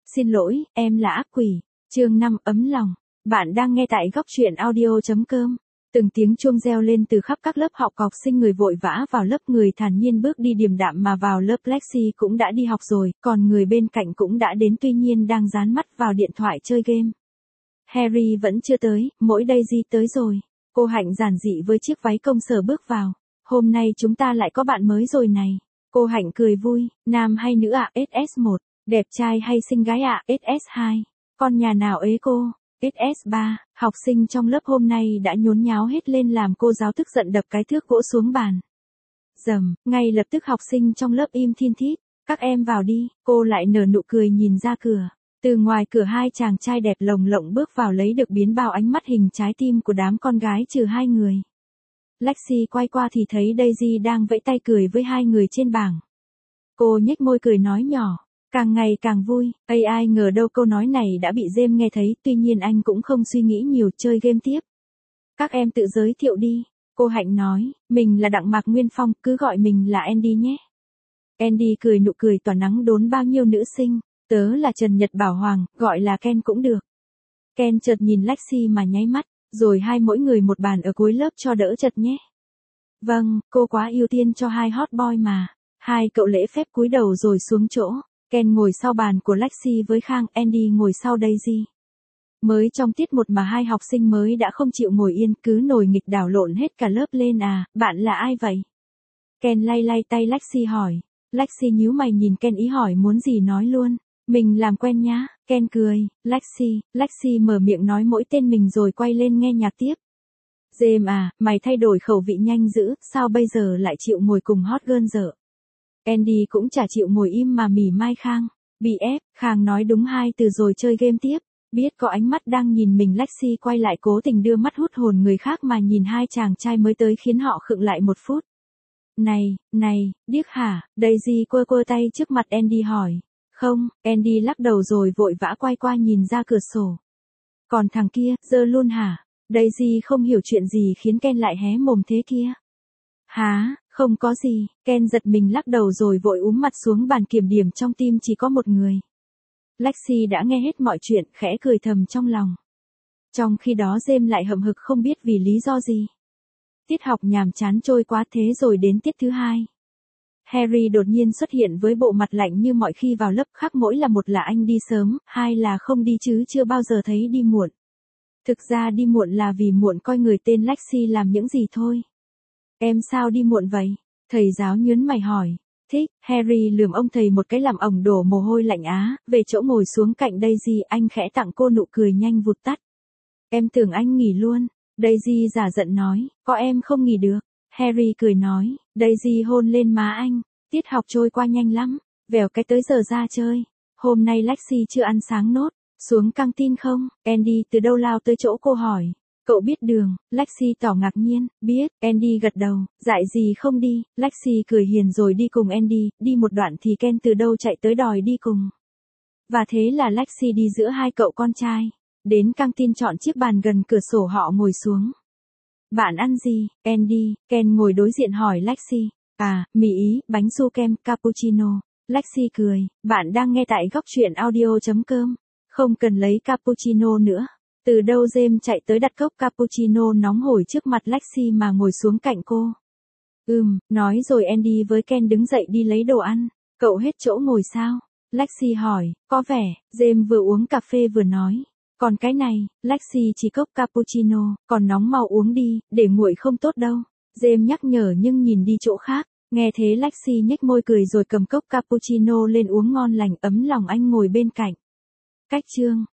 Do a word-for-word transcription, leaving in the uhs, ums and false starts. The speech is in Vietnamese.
Xin lỗi, em là ác quỷ. Chương năm ấm lòng. Bạn đang nghe tại góc truyện audio.com. Từng tiếng chuông reo lên từ khắp các lớp học, học sinh người vội vã vào lớp, người thản nhiên bước đi điềm đạm mà vào lớp. Lexi cũng đã đi học rồi, còn người bên cạnh cũng đã đến, tuy nhiên đang dán mắt vào điện thoại chơi game. Harry vẫn chưa tới, mỗi Daisy tới rồi. Cô Hạnh giản dị với chiếc váy công sở bước vào. Hôm nay chúng ta lại có bạn mới rồi này. Cô Hạnh cười vui, nam hay nữ ạ? ét ét một. Đẹp trai hay xinh gái ạ? ét ét hai. Con nhà nào ế cô? ét ét ba. Học sinh trong lớp hôm nay đã nhốn nháo hết lên làm cô giáo tức giận đập cái thước gỗ xuống bàn. Dầm, ngay lập tức học sinh trong lớp im thin thít. Các em vào đi. Cô lại nở nụ cười nhìn ra cửa. Từ ngoài cửa hai chàng trai đẹp lồng lộng bước vào lấy được biến bao ánh mắt hình trái tim của đám con gái trừ hai người. Lexi quay qua thì thấy Daisy đang vẫy tay cười với hai người trên bảng. Cô nhếch môi cười nói nhỏ, càng ngày càng vui. Ây, ai ngờ đâu câu nói này đã bị James nghe thấy, tuy nhiên anh cũng không suy nghĩ nhiều, chơi game tiếp. Các em tự giới thiệu đi. Cô Hạnh nói, mình là Đặng Mạc Nguyên Phong, cứ gọi mình là Andy nhé. Andy cười nụ cười tỏa nắng đốn bao nhiêu nữ sinh. Tớ là Trần Nhật Bảo Hoàng, gọi là Ken cũng được. Ken chợt nhìn Lexi mà nháy mắt, rồi hai mỗi người một bàn ở cuối lớp cho đỡ chật nhé. Vâng, cô quá ưu tiên cho hai hot boy mà. Hai cậu lễ phép cúi đầu rồi xuống chỗ. Ken ngồi sau bàn của Lexi với Khang, Andy ngồi sau Daisy. Mới trong tiết một mà hai học sinh mới đã không chịu ngồi yên, cứ nổi nghịch đảo lộn hết cả lớp lên à, bạn là ai vậy? Ken lay lay tay Lexi hỏi. Lexi nhíu mày nhìn Ken ý hỏi muốn gì nói luôn. Mình làm quen nhá. Ken cười. Lexi, Lexi mở miệng nói mỗi tên mình rồi quay lên nghe nhạc tiếp. James à, mày thay đổi khẩu vị nhanh dữ, sao bây giờ lại chịu ngồi cùng hot girl dở? Andy cũng chả chịu ngồi im mà mỉ mai Khang. Bị ép, Khang nói đúng hai từ rồi chơi game tiếp. Biết có ánh mắt đang nhìn mình, Lexi quay lại cố tình đưa mắt hút hồn người khác mà nhìn hai chàng trai mới tới khiến họ khựng lại một phút. Này, này, điếc hả? Daisy quơ quơ tay trước mặt Andy hỏi. Không, Andy lắc đầu rồi vội vã quay qua nhìn ra cửa sổ. Còn thằng kia, dơ luôn hả? Daisy không hiểu chuyện gì khiến Ken lại hé mồm thế kia. Hả, không có gì. Ken giật mình lắc đầu rồi vội úm mặt xuống bàn, kiểm điểm trong tim chỉ có một người. Lexi đã nghe hết mọi chuyện, khẽ cười thầm trong lòng. Trong khi đó James lại hậm hực không biết vì lý do gì. Tiết học nhàm chán trôi quá, thế rồi đến tiết thứ hai. Harry đột nhiên xuất hiện với bộ mặt lạnh như mọi khi vào lớp, khác mỗi là một là anh đi sớm, hai là không đi chứ chưa bao giờ thấy đi muộn. Thực ra đi muộn là vì muộn coi người tên Lexi làm những gì thôi. Em sao đi muộn vậy? Thầy giáo nhớn mày hỏi. Thích, Harry lườm ông thầy một cái làm ổng đổ mồ hôi lạnh á, về chỗ ngồi xuống cạnh Daisy, anh khẽ tặng cô nụ cười nhanh vụt tắt. Em tưởng anh nghỉ luôn. Daisy giả giận nói, có em không nghỉ được. Harry cười nói, Daisy hôn lên má anh. Tiết học trôi qua nhanh lắm, vèo cái tới giờ ra chơi. Hôm nay Lexi chưa ăn sáng nốt, xuống căng tin không? Andy từ đâu lao tới chỗ cô hỏi. Cậu biết đường? Lexi tỏ ngạc nhiên, biết. Andy gật đầu, dại gì không đi. Lexi cười hiền rồi đi cùng Andy, đi một đoạn thì Ken từ đâu chạy tới đòi đi cùng. Và thế là Lexi đi giữa hai cậu con trai. Đến căng tin chọn chiếc bàn gần cửa sổ họ ngồi xuống. Bạn ăn gì, Andy? Ken ngồi đối diện hỏi Lexi. À, mì Ý, bánh su kem, cappuccino. Lexi cười, bạn đang nghe tại góc truyện audio.com. Không cần lấy cappuccino nữa. Từ đâu James chạy tới đặt cốc cappuccino nóng hổi trước mặt Lexi mà ngồi xuống cạnh cô. Ừm, nói rồi Andy với Ken đứng dậy đi lấy đồ ăn. Cậu hết chỗ ngồi sao? Lexi hỏi, có vẻ. James vừa uống cà phê vừa nói. Còn cái này, Lexi chỉ cốc cappuccino, còn nóng mau uống đi, để nguội không tốt đâu. James nhắc nhở nhưng nhìn đi chỗ khác. Nghe thế Lexi nhếch môi cười rồi cầm cốc cappuccino lên uống ngon lành, ấm lòng anh ngồi bên cạnh. Cách chương.